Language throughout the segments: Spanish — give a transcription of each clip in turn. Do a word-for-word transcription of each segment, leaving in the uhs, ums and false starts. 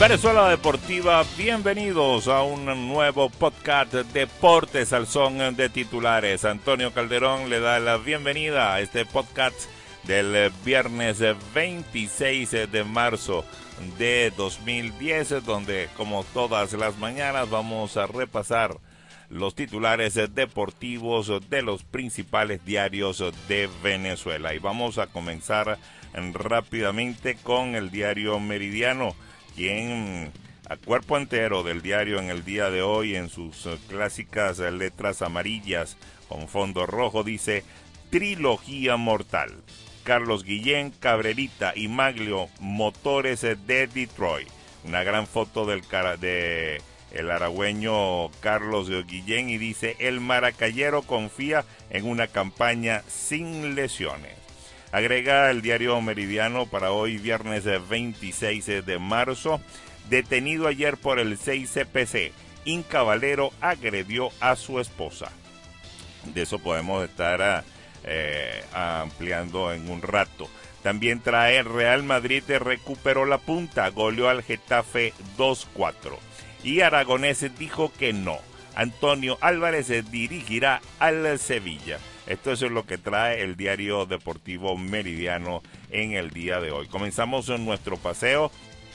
Venezuela Deportiva, bienvenidos a un nuevo podcast Deportes al Son de Titulares. Antonio Calderón le da la bienvenida a este podcast del viernes veintiséis de marzo de dos mil diez, donde como todas las mañanas vamos a repasar los titulares deportivos de los principales diarios de Venezuela. Y vamos a comenzar rápidamente con el diario Meridiano, quien a cuerpo entero del diario en el día de hoy, en sus clásicas letras amarillas con fondo rojo, dice: trilogía mortal. Carlos Guillén, Cabrerita y Maglio, motores de Detroit. Una gran foto del cara de el aragüeño Carlos Guillén y dice: el maracayero confía en una campaña sin lesiones. Agrega el diario Meridiano para hoy, viernes veintiséis de marzo: detenido ayer por el seis C P C, Inca Valero agredió a su esposa. De eso podemos estar eh, ampliando en un rato. También trae: Real Madrid recuperó la punta, goleó al Getafe dos cuatro. Y Aragonés dijo que no. Antonio Álvarez dirigirá al Sevilla. Esto es lo que trae el diario deportivo Meridiano en el día de hoy. Comenzamos nuestro paseo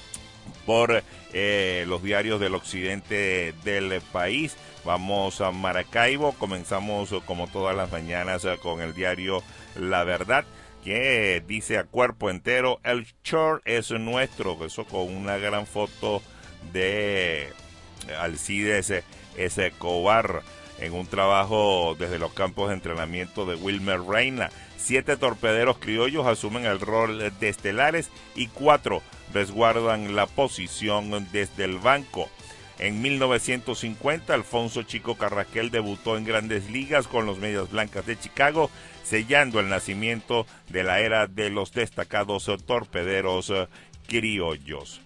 por eh, los diarios del occidente del país. Vamos a Maracaibo. Comenzamos como todas las mañanas con el diario La Verdad, que dice a cuerpo entero: el short es nuestro. Eso con una gran foto de Alcides Escobar en un trabajo desde los campos de entrenamiento de Wilmer Reina. Siete torpederos criollos asumen el rol de estelares y cuatro resguardan la posición desde el banco. En mil novecientos cincuenta, Alfonso Chico Carrasquel debutó en Grandes Ligas con los Medias Blancas de Chicago, sellando el nacimiento de la era de los destacados torpederos criollos.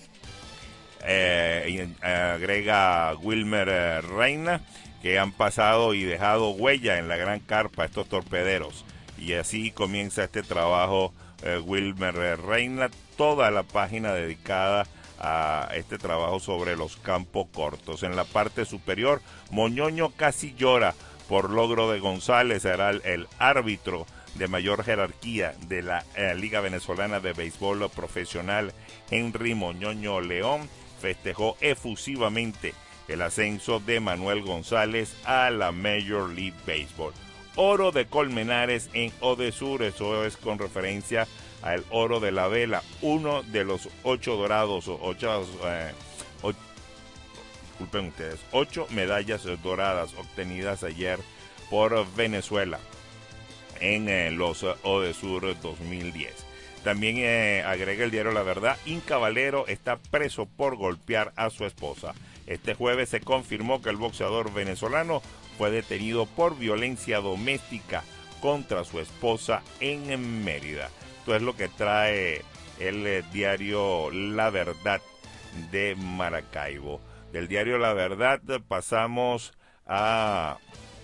Eh, agrega Wilmer eh, Reina, que han pasado y dejado huella en la gran carpa estos torpederos. Y así comienza este trabajo eh, Wilmer Reina, toda la página dedicada a este trabajo sobre los campos cortos. En la parte superior, Moñoño casi llora por logro de González. Será el, el árbitro de mayor jerarquía de la eh, Liga Venezolana de Béisbol Profesional. Henry Moñoño León festejó efusivamente el ascenso de Manuel González a la Major League Baseball. Oro de Colmenares en Odesur, eso es con referencia al oro de la vela, uno de los ocho dorados, o ocho, eh, ocho, disculpen ustedes, ocho medallas doradas obtenidas ayer por Venezuela en eh, los Odesur dos mil diez. También eh, agrega el diario La Verdad: Inca Valero está preso por golpear a su esposa. Este jueves se confirmó que el boxeador venezolano fue detenido por violencia doméstica contra su esposa en Mérida. Esto es lo que trae el eh, diario La Verdad de Maracaibo. Del diario La Verdad pasamos a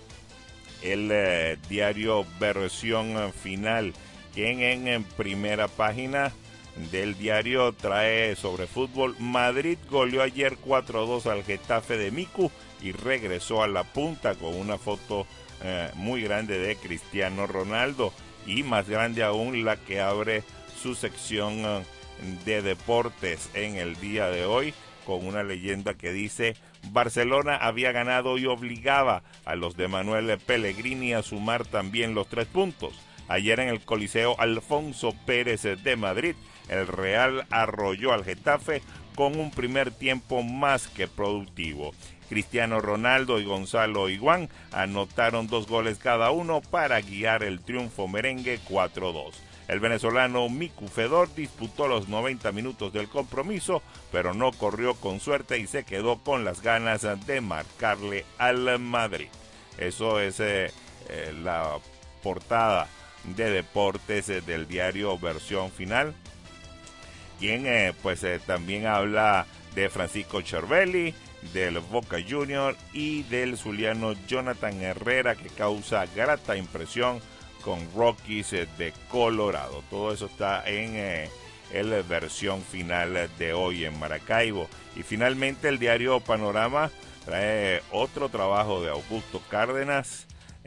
el eh, diario Versión Final, quien en, en primera página del diario trae sobre fútbol: Madrid goleó ayer cuatro a dos al Getafe de Miku y regresó a la punta, con una foto eh, muy grande de Cristiano Ronaldo, y más grande aún la que abre su sección eh, de deportes en el día de hoy, con una leyenda que dice: Barcelona había ganado y obligaba a los de Manuel Pellegrini a sumar también los tres puntos. Ayer en el Coliseo Alfonso Pérez de Madrid, el Real arrolló al Getafe con un primer tiempo más que productivo. Cristiano Ronaldo y Gonzalo Higuaín anotaron dos goles cada uno para guiar el triunfo merengue cuatro dos. El venezolano Miku Fedor disputó los noventa minutos del compromiso, pero no corrió con suerte y se quedó con las ganas de marcarle al Madrid. Eso es eh, eh, la portada de deportes eh, del diario Versión Final, quien eh, pues eh, también habla de Francisco Cervelli, del Boca Junior y del zuliano Jonathan Herrera, que causa grata impresión con Rockies de Colorado. Todo eso está en eh, la versión final de hoy en Maracaibo. Y finalmente el diario Panorama trae otro trabajo de Augusto Cárdenas,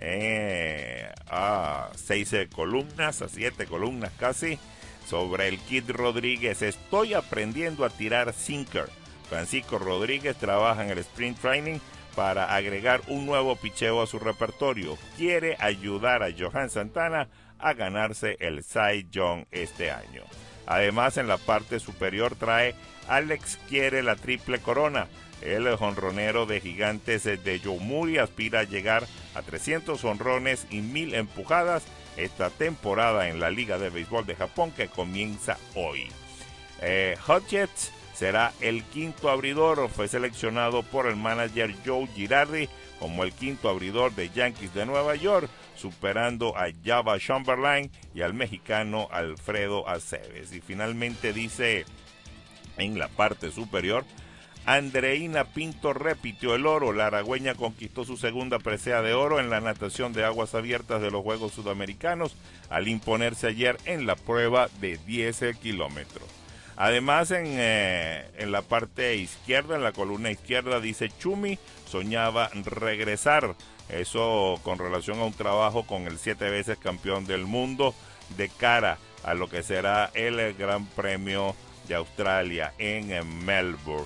eh, a seis columnas, a siete columnas casi, sobre el Kid Rodríguez. Estoy aprendiendo a tirar sinker. Francisco Rodríguez trabaja en el Sprint Training para agregar un nuevo picheo a su repertorio. Quiere ayudar a Johan Santana a ganarse el Cy Young este año. Además, en la parte superior trae Alex quiere la triple corona. El jonronero de Gigantes de Yomiuri aspira a llegar a trescientos jonrones y mil empujadas esta temporada en la Liga de Béisbol de Japón, que comienza hoy. Eh, Hodges será el quinto abridor. Fue seleccionado por el manager Joe Girardi como el quinto abridor de Yankees de Nueva York, superando a Java Chamberlain y al mexicano Alfredo Aceves. Y finalmente dice en la parte superior: Andreina Pinto repitió el oro. La aragüeña conquistó su segunda presea de oro en la natación de aguas abiertas de los Juegos Sudamericanos al imponerse ayer en la prueba de diez kilómetros. Además, en, eh, en la parte izquierda, en la columna izquierda, dice Chumi soñaba regresar. Eso con relación a un trabajo con el siete veces campeón del mundo de cara a lo que será el Gran Premio de Australia en Melbourne.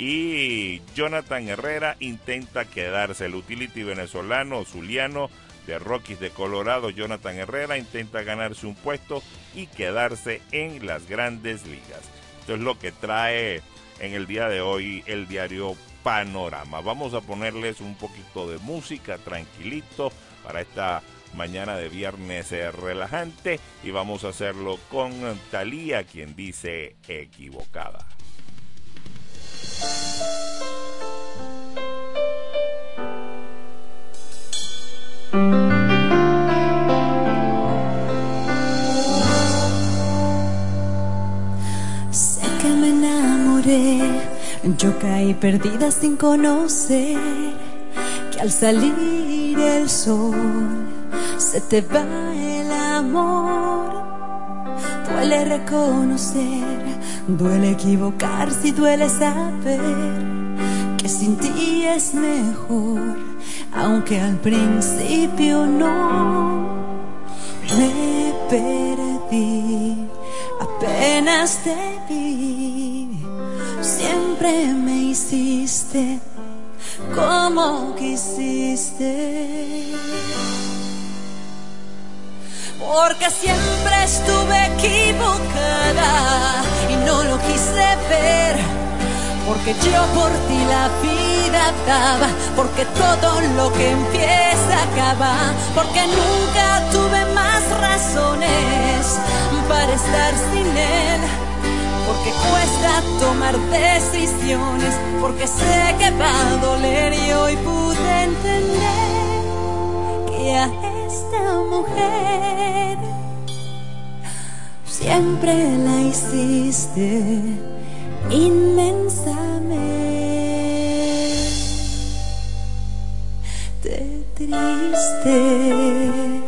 Y Jonathan Herrera intenta quedarse. El utility venezolano zuliano de Rockies de Colorado, Jonathan Herrera, intenta ganarse un puesto y quedarse en las grandes ligas. Esto es lo que trae en el día de hoy el diario Panorama. Vamos a ponerles un poquito de música tranquilito para esta mañana de viernes eh, relajante, y vamos a hacerlo con Thalía, quien dice equivocada. Sé que me enamoré, yo caí perdida sin conocer que al salir el sol se te va el amor. Duele reconocer, duele equivocarse y duele saber que sin ti es mejor, aunque al principio no. Me perdí, apenas te vi, siempre me hiciste como quisiste. Porque siempre estuve equivocada y no lo quise ver. Porque yo por ti la vida daba, porque todo lo que empieza acaba. Porque nunca tuve más razones para estar sin él. Porque cuesta tomar decisiones, porque sé que va a doler y hoy pude entender que a esta mujer siempre la hiciste inmensamente triste.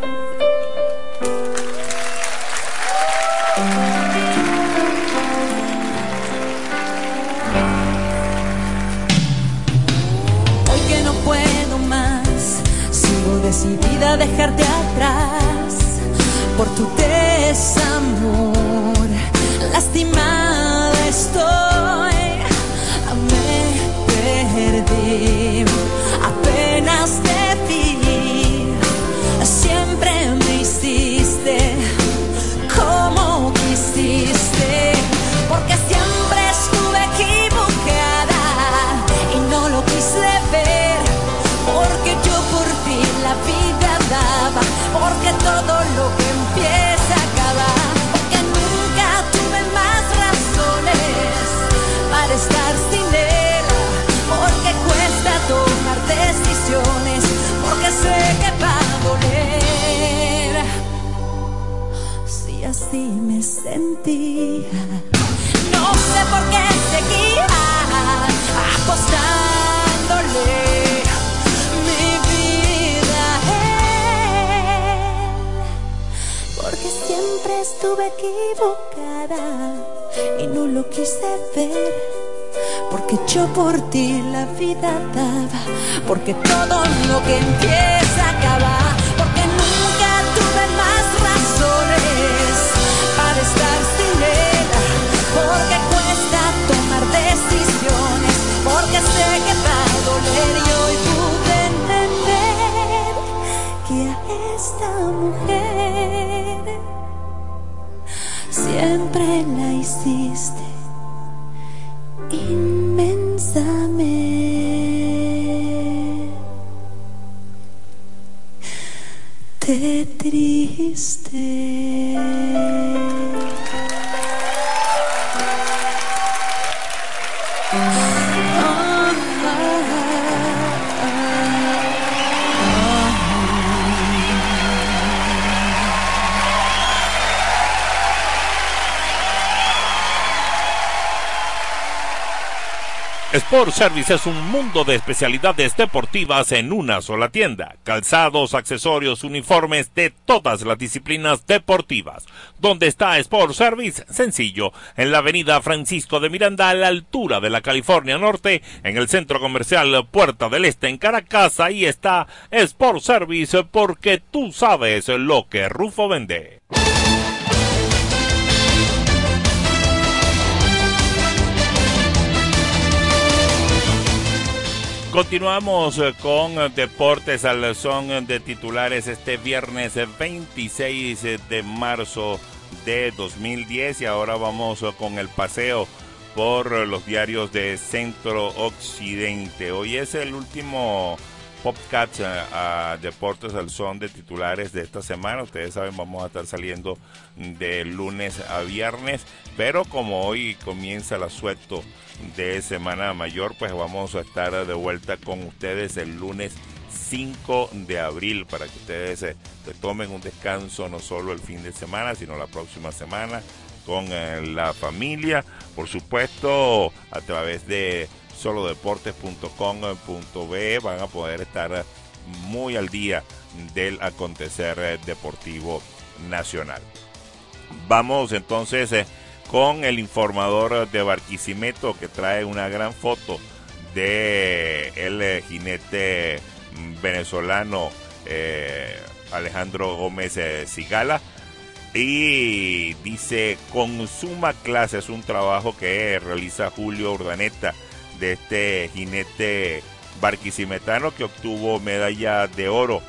Decidida a dejarte atrás por tu desamor. Lastimada estoy, me perdí, apenas te vi. Siempre me hiciste como quisiste. Porque siempre estuve equivocada y no lo quise ver. Porque yo por ti la vida daba, porque todo lo que empieza acaba. Porque nunca tuve más razones para estar sin él. Porque cuesta tomar decisiones, porque sé que va a doler. Si así me sentía, no sé por qué seguía apostándole estuve equivocada y no lo quise ver, porque yo por ti la vida daba, porque todo lo que empieza acaba, porque nunca tuve más razones para estar sin él, porque cuesta tomar decisiones, porque sé que va a doler y hoy pude entender que a esta mujer siempre la hiciste inmensamente triste. Sport Service es un mundo de especialidades deportivas en una sola tienda. Calzados, accesorios, uniformes de todas las disciplinas deportivas. ¿Dónde está Sport Service? Sencillo, en la avenida Francisco de Miranda, a la altura de la California Norte, en el centro comercial Puerta del Este en Caracas. Ahí está Sport Service, porque tú sabes lo que Rufo vende. Continuamos con Deportes al Son de Titulares este viernes veintiséis de marzo de dos mil diez, y ahora vamos con el paseo por los diarios de Centro Occidente. Hoy es el último podcast a, a Deportes al Son de Titulares de esta semana. Ustedes saben, vamos a estar saliendo de lunes a viernes, pero como hoy comienza el asueto de Semana Mayor, pues vamos a estar de vuelta con ustedes el lunes cinco de abril para que ustedes se, se tomen un descanso, no solo el fin de semana, sino la próxima semana con eh, la familia. Por supuesto, a través de solo deportes punto com punto be van a poder estar muy al día del acontecer deportivo nacional. Vamos entonces eh, con el informador de Barquisimeto, que trae una gran foto de el eh, jinete venezolano eh, Alejandro Gómez eh, Sigala, y dice: con suma clase, es un trabajo que realiza Julio Urdaneta, de este jinete barquisimetano que obtuvo medalla de oro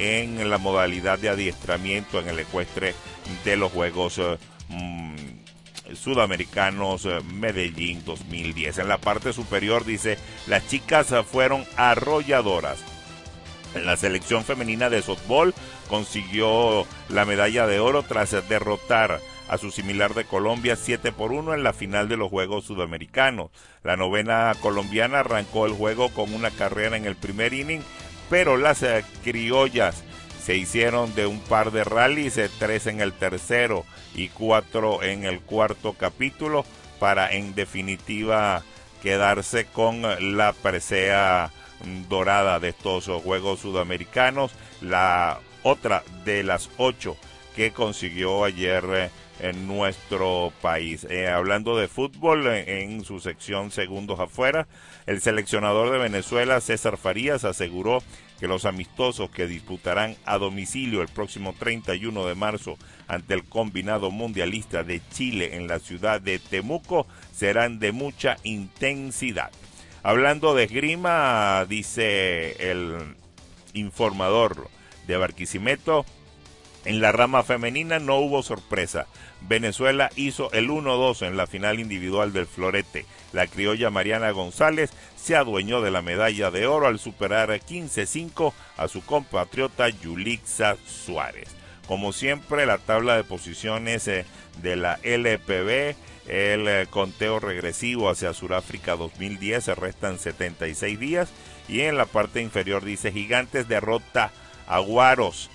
en la modalidad de adiestramiento en el ecuestre de los Juegos eh, mmm, Sudamericanos eh, Medellín dos mil diez. En la parte superior dice: las chicas fueron arrolladoras. En la selección femenina de softball consiguió la medalla de oro tras derrotar a su similar de Colombia siete por uno en la final de los Juegos Sudamericanos. La novena colombiana arrancó el juego con una carrera en el primer inning, pero las eh, criollas se hicieron de un par de rallies, eh, tres en el tercero y cuatro en el cuarto capítulo, para en definitiva quedarse con la presea dorada de estos Juegos Sudamericanos, la otra de las ocho que consiguió ayer eh, en nuestro país. Eh, hablando de fútbol, eh, en su sección segundos afuera, el seleccionador de Venezuela, César Farías, aseguró que los amistosos que disputarán a domicilio el próximo treinta y uno de marzo ante el combinado mundialista de Chile en la ciudad de Temuco serán de mucha intensidad. Hablando de esgrima, dice el informador de Barquisimeto: en la rama femenina no hubo sorpresa. Venezuela hizo el uno dos en la final individual del florete. La criolla Mariana González se adueñó de la medalla de oro al superar quince cinco a su compatriota Yulixa Suárez. Como siempre, la tabla de posiciones de la L P B, el conteo regresivo hacia Sudáfrica dos mil diez, se restan setenta y seis días, y en la parte inferior dice: Gigantes derrota a Guaros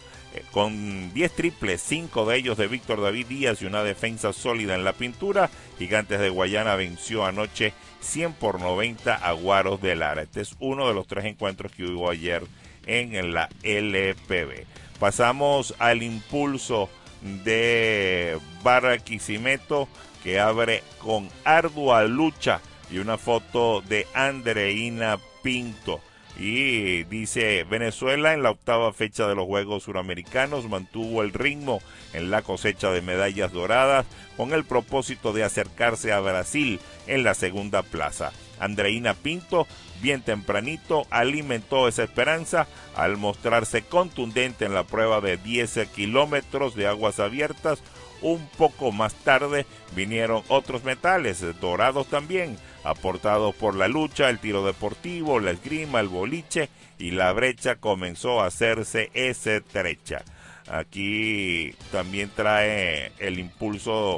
con diez triples, cinco de ellos de Víctor David Díaz y una defensa sólida en la pintura. Gigantes de Guayana venció anoche cien por noventa a Guaros de Lara. Este es uno de los tres encuentros que hubo ayer en la L P B. Pasamos al impulso de Barquisimeto, que abre con ardua lucha, y una foto de Andreina Pinto. Y dice: Venezuela en la octava fecha de los Juegos Suramericanos mantuvo el ritmo en la cosecha de medallas doradas con el propósito de acercarse a Brasil en la segunda plaza. Andreina Pinto, bien tempranito, alimentó esa esperanza al mostrarse contundente en la prueba de diez kilómetros de aguas abiertas. Un poco más tarde vinieron otros metales, dorados también, aportados por la lucha, el tiro deportivo, la esgrima, el boliche, y la brecha comenzó a hacerse estrecha. Aquí también trae el impulso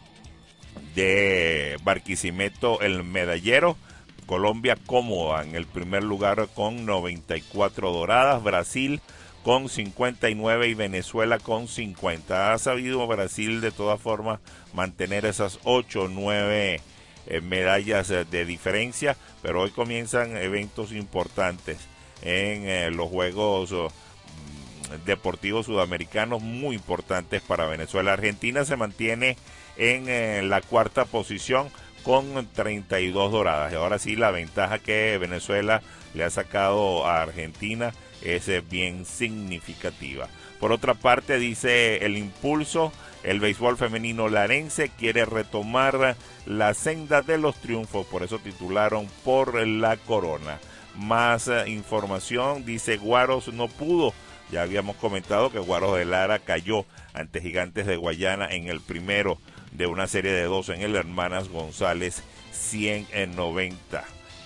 de Barquisimeto el medallero. Colombia cómoda en el primer lugar con noventa y cuatro doradas, Brasil con cincuenta y nueve y Venezuela con cincuenta. Ha sabido Brasil de todas formas mantener esas ocho o nueve eh, medallas eh, de diferencia, pero hoy comienzan eventos importantes en eh, los Juegos oh, Deportivos Sudamericanos, muy importantes para Venezuela. Argentina se mantiene en eh, la cuarta posición con treinta y dos doradas. Y ahora sí, la ventaja que Venezuela le ha sacado a Argentina es bien significativa. Por otra parte, dice el impulso, el béisbol femenino larense quiere retomar la senda de los triunfos, por eso titularon Por la Corona. Más eh, información, dice Guaros no pudo. Ya habíamos comentado que Guaros de Lara cayó ante Gigantes de Guayana en el primero de una serie de dos en el Hermanas González cien en noventa.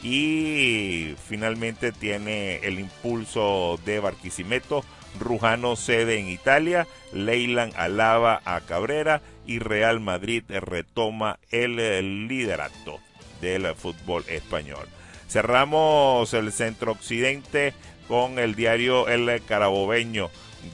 Y finalmente tiene el impulso de Barquisimeto, Rujano cede en Italia, Leyland alaba a Cabrera y Real Madrid retoma el, el liderato del fútbol español. Cerramos el centro occidente con el diario El Carabobeño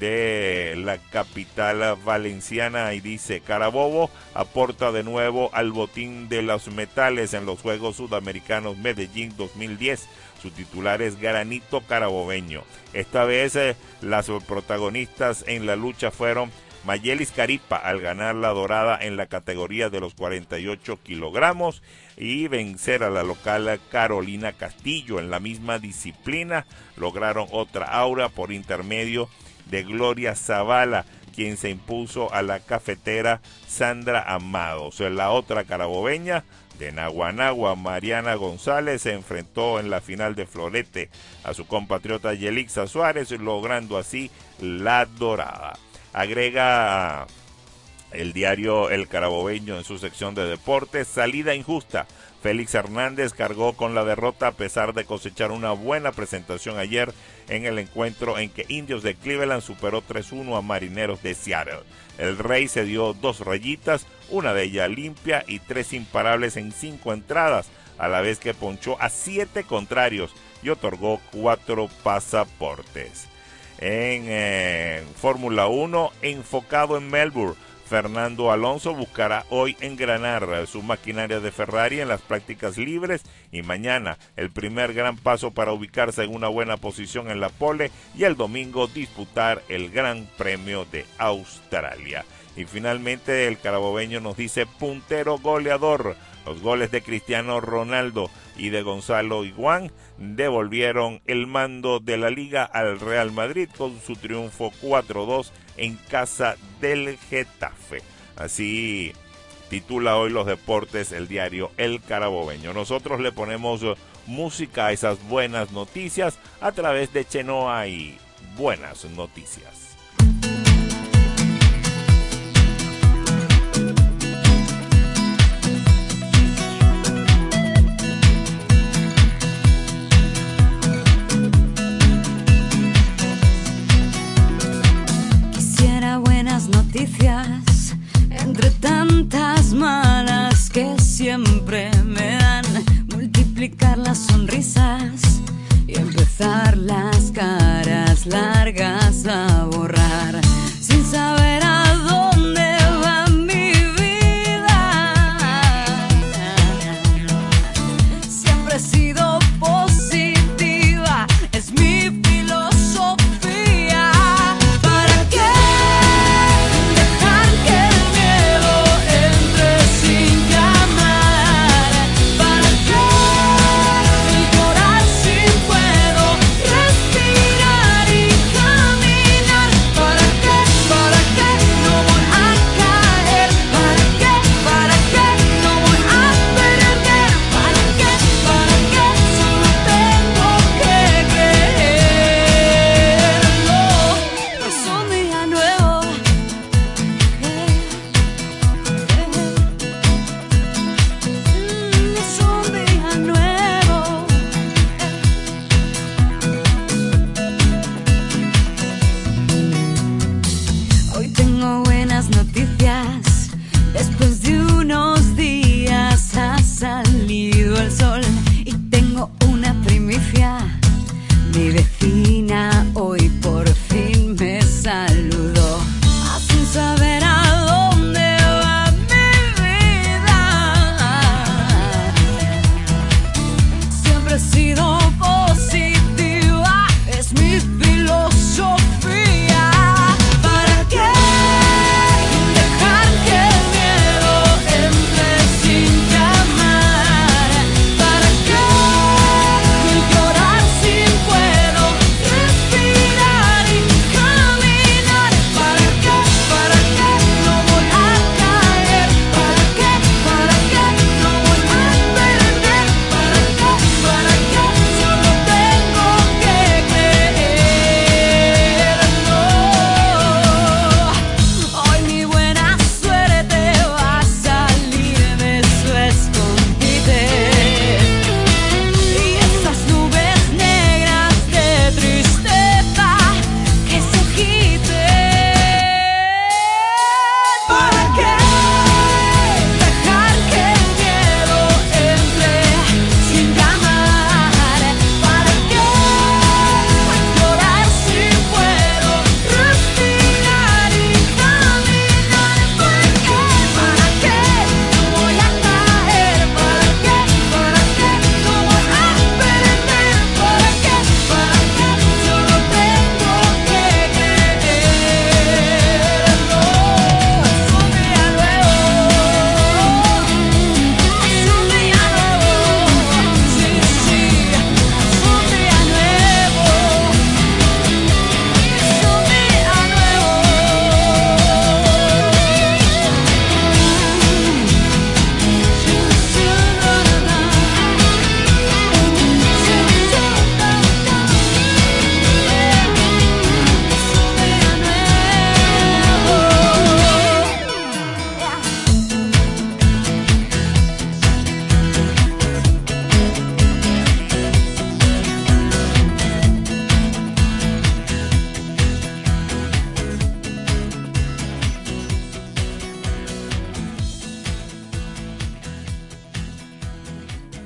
de la capital valenciana, y dice: Carabobo aporta de nuevo al botín de los metales en los Juegos Sudamericanos Medellín dos mil diez. Su titular es Granito Carabobeño. Esta vez eh, las protagonistas en la lucha fueron Mayelis Caripa al ganar la dorada en la categoría de los cuarenta y ocho kilogramos y vencer a la local Carolina Castillo. En la misma disciplina lograron otra aura por intermedio de Gloria Zavala, quien se impuso a la cafetera Sandra Amados. La otra carabobeña de Naguanagua, Mariana González, se enfrentó en la final de florete a su compatriota Yelixa Suárez, logrando así la dorada. Agrega el diario El Carabobeño en su sección de deportes: salida injusta. Félix Hernández cargó con la derrota a pesar de cosechar una buena presentación ayer en el encuentro en que Indios de Cleveland superó tres uno a Marineros de Seattle. El Rey se dio dos rayitas, una de ellas limpia y tres imparables en cinco entradas, a la vez que ponchó a siete contrarios y otorgó cuatro pasaportes. En eh, Fórmula uno, enfocado en Melbourne, Fernando Alonso buscará hoy engranar su maquinaria de Ferrari en las prácticas libres y mañana el primer gran paso para ubicarse en una buena posición en la pole y el domingo disputar el Gran Premio de Australia. Y finalmente el carabobeño nos dice: puntero goleador. Los goles de Cristiano Ronaldo y de Gonzalo Higuaín devolvieron el mando de la liga al Real Madrid con su triunfo cuatro dos en casa del Getafe. Así titula hoy los deportes el diario El Carabobeño. Nosotros le ponemos música a esas buenas noticias a través de Chenoa y Buenas Noticias. Noticias entre tantas malas que siempre me dan, multiplicar las sonrisas y empezar las caras largas a borrar sin saber a dónde va mi vida. Siempre he sido positiva, es mi filosofía. ¿Para qué dejar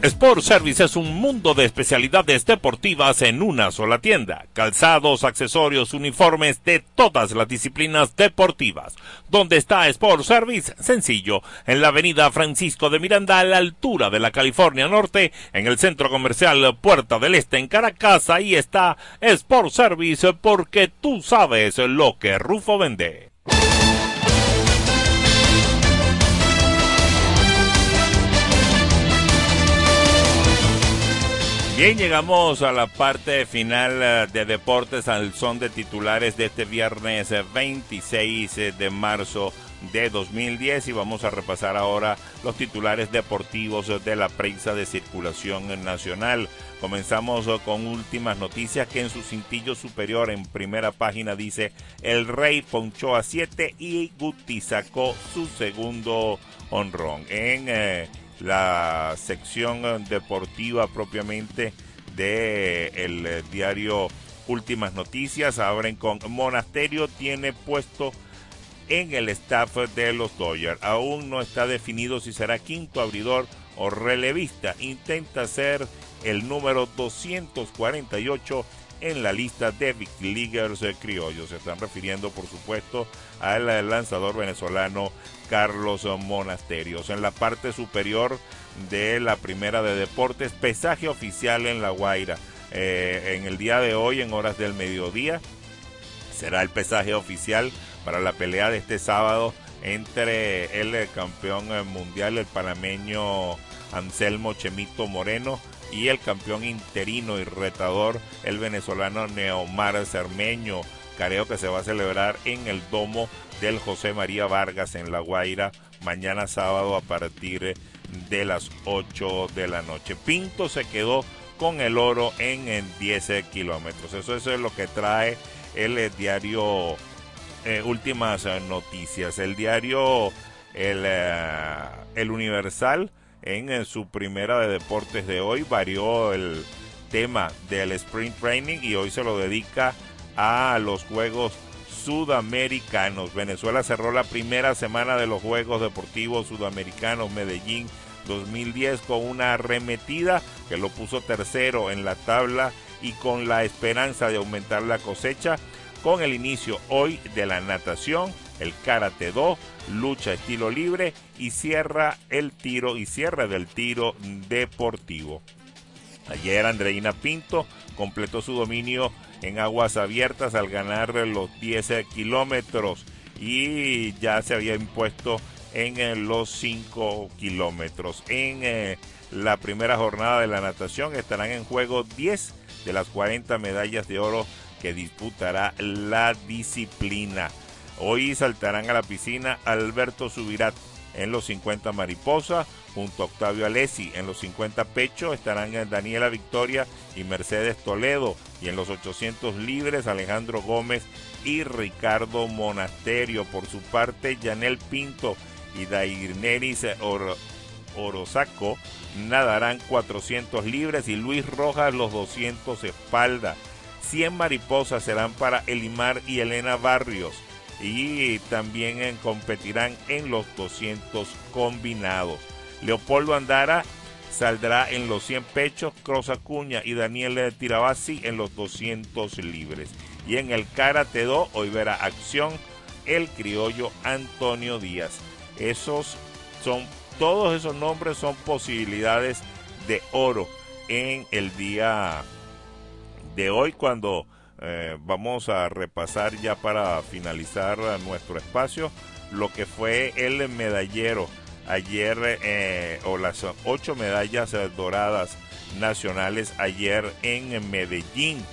Sport Service es un mundo de especialidades deportivas en una sola tienda. Calzados, accesorios, uniformes de todas las disciplinas deportivas. ¿Dónde está Sport Service? Sencillo, en la avenida Francisco de Miranda, a la altura de la California Norte, en el centro comercial Puerta del Este en Caracas. Ahí está Sport Service, porque tú sabes lo que Rufo vende. Bien, llegamos a la parte final de Deportes al son de titulares de este viernes veintiséis de marzo de dos mil diez, y vamos a repasar ahora los titulares deportivos de la prensa de circulación nacional. Comenzamos con últimas noticias, que en su cintillo superior en primera página dice: el Rey ponchó a siete y Guti sacó su segundo honrón. En eh, la sección deportiva propiamente de el eh, diario Últimas Noticias, abren con: Monasterio tiene puesto en el staff de los Dodgers. Aún no está definido si será quinto abridor o relevista. Intenta ser el número doscientos cuarenta y ocho en la lista de Big Leaguers eh, criollos. Se están refiriendo, por supuesto, al lanzador venezolano Carlos Monasterios. En la parte superior de la primera de deportes, pesaje oficial en La Guaira. Eh, en el día de hoy, en horas del mediodía, será el pesaje oficial para la pelea de este sábado entre el campeón mundial, el panameño Anselmo Chemito Moreno, y el campeón interino y retador, el venezolano Neomar Cermeño Careo, que se va a celebrar en el domo del José María Vargas en La Guaira mañana sábado a partir de las ocho de la noche. Pinto se quedó con el oro en, en diez kilómetros. Eso, eso es lo que trae el, el diario eh, Últimas Noticias. El diario El, eh, el Universal, en, en su primera de deportes de hoy, varió el tema del sprint training y hoy se lo dedica a los Juegos Sudamericanos. Venezuela cerró la primera semana de los Juegos Deportivos Sudamericanos Medellín dos mil diez con una arremetida que lo puso tercero en la tabla y con la esperanza de aumentar la cosecha, con el inicio hoy de la natación, el karate do, lucha estilo libre y cierra el tiro y cierre del tiro deportivo. Ayer Andreina Pinto completó su dominio en aguas abiertas al ganar los diez kilómetros y ya se había impuesto en eh, los cinco kilómetros. En eh, la primera jornada de la natación estarán en juego diez de las cuarenta medallas de oro que disputará la disciplina. Hoy saltarán a la piscina Alberto Subirat en los cincuenta mariposa, junto a Octavio Alessi. En los cincuenta pecho estarán Daniela Victoria y Mercedes Toledo, y en los ochocientos libres Alejandro Gómez y Ricardo Monasterio. Por su parte, Yanel Pinto y Dairneris Or Orosaco nadarán cuatrocientos libres y Luis Rojas los doscientos espalda. cien mariposas serán para Elimar y Elena Barrios, y también en, competirán en los doscientos combinados. Leopoldo Andara saldrá en los cien pechos, Cross Acuña y Daniel Tirabassi en los doscientos libres. Y en el karate do hoy verá acción el criollo Antonio Díaz. Esos son, todos esos nombres son posibilidades de oro en el día de hoy, cuando eh, vamos a repasar ya para finalizar nuestro espacio lo que fue el medallero ayer, eh, o las ocho medallas eh, doradas nacionales ayer en Medellín,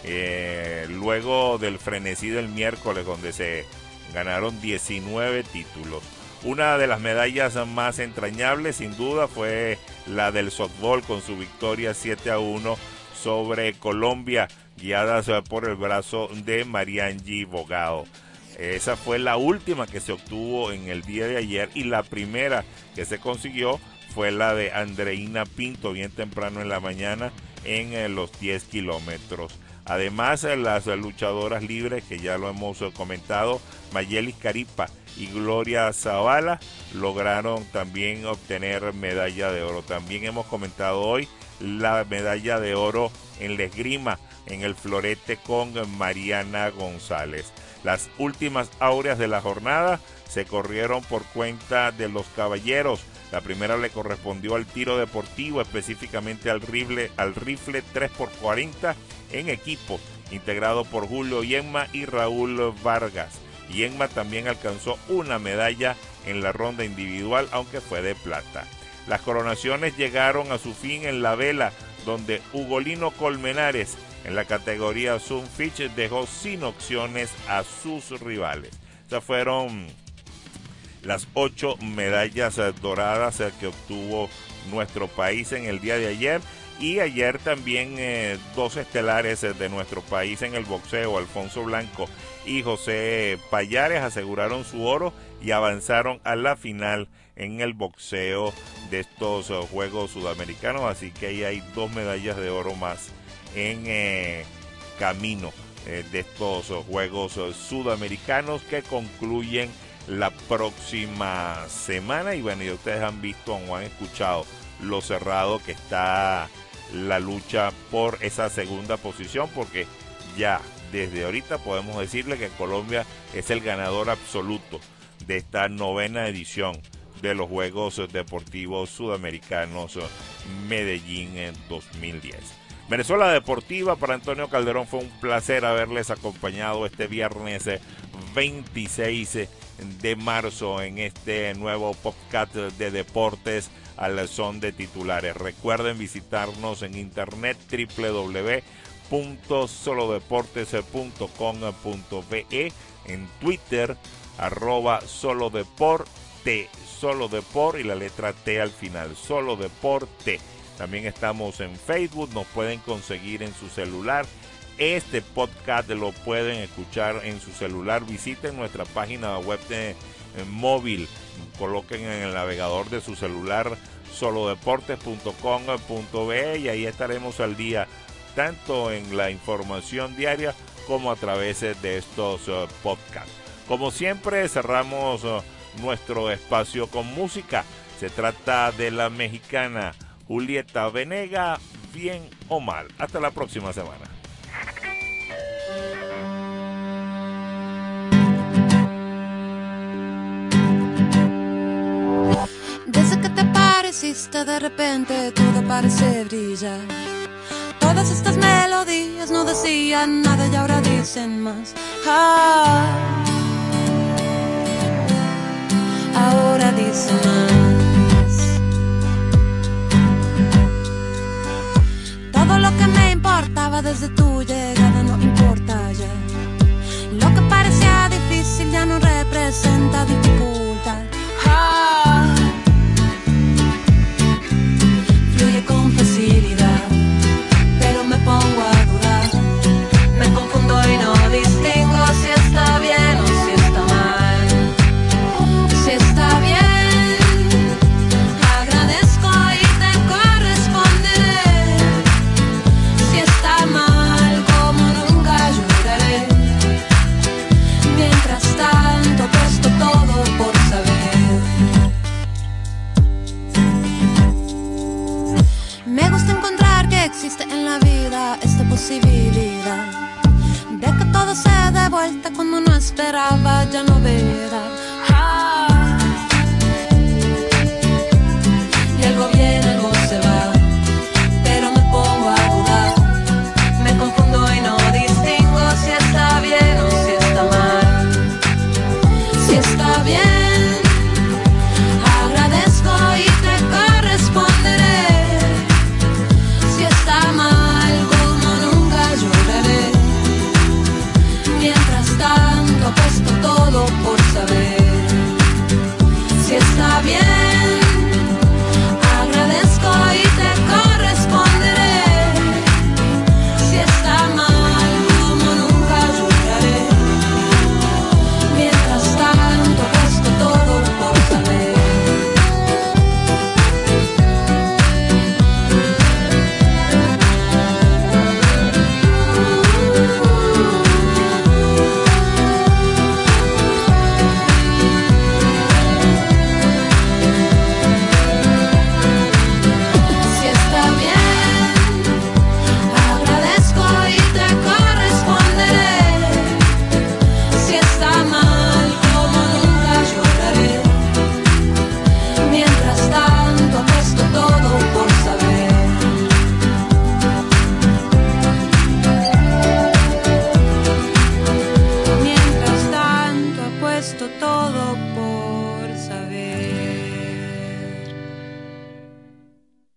eh, luego del frenesí del miércoles donde se ganaron diecinueve títulos. Una de las medallas más entrañables sin duda fue la del softball, con su victoria siete a uno sobre Colombia, guiadas por el brazo de Mariangi Bogado. Esa fue la última que se obtuvo en el día de ayer, y la primera que se consiguió fue la de Andreina Pinto bien temprano en la mañana en los diez kilómetros. Además, las luchadoras libres, que ya lo hemos comentado, Mayelis Caripa y Gloria Zavala, lograron también obtener medalla de oro. También hemos comentado hoy la medalla de oro en la esgrima, en el florete, con Mariana González. Las últimas áureas de la jornada se corrieron por cuenta de los caballeros. La primera le correspondió al tiro deportivo, específicamente al rifle, al rifle tres por cuarenta en equipo, integrado por Julio Yenma y Raúl Vargas. Yenma también alcanzó una medalla en la ronda individual, aunque fue de plata. Las coronaciones llegaron a su fin en la vela, donde Ugolino Colmenares, en la categoría Sunfish, dejó sin opciones a sus rivales. Esas fueron las ocho medallas doradas que obtuvo nuestro país en el día de ayer. Y ayer también eh, dos estelares de nuestro país en el boxeo, Alfonso Blanco y José Payares, aseguraron su oro y avanzaron a la final en el boxeo de estos uh, Juegos Sudamericanos. Así que ahí hay dos medallas de oro más en eh, camino eh, de estos uh, Juegos uh, Sudamericanos, que concluyen la próxima semana. Y bueno, ya ustedes han visto o han escuchado lo cerrado que está la lucha por esa segunda posición, porque ya desde ahorita podemos decirle que Colombia es el ganador absoluto de esta novena edición de los Juegos Deportivos Sudamericanos Medellín en dos mil diez. Venezuela Deportiva, para Antonio Calderón fue un placer haberles acompañado este viernes veintiséis de marzo en este nuevo podcast de deportes al son de titulares. Recuerden visitarnos en internet doble u doble u doble u punto solo deportes punto com punto be, en Twitter arroba solodeporte, solodeport y la letra T al final, solodeporte. También estamos en Facebook, nos pueden conseguir en su celular. Este podcast lo pueden escuchar en su celular. Visiten nuestra página web de eh, móvil, coloquen en el navegador de su celular solodeportes punto com punto be y ahí estaremos al día, tanto en la información diaria como a través de estos uh, podcasts. Como siempre, cerramos uh, nuestro espacio con música. Se trata de la mexicana Julieta Venegas, Bien o Mal. Hasta la próxima semana. Desde que te apareciste de repente todo parece brillar. Todas estas melodías no decían nada y ahora dicen más. Ah, ahora dicen más. Todo lo que me importaba desde tu llegada no importa ya. Lo que parecía difícil ya no representa dificultad. Ah, fluye con facilidad, pero me pongo a dudar. Me confundo y no distingo si está bien o si está mal. Si está bien, agradezco y te corresponderé. Si está mal, como nunca lloraré. Mientras tanto, presto todo por saber. Me gusta encontrar que existe en la vida esta posibilidad de que todo se dé vuelta cuando no esperaba, ya no veo.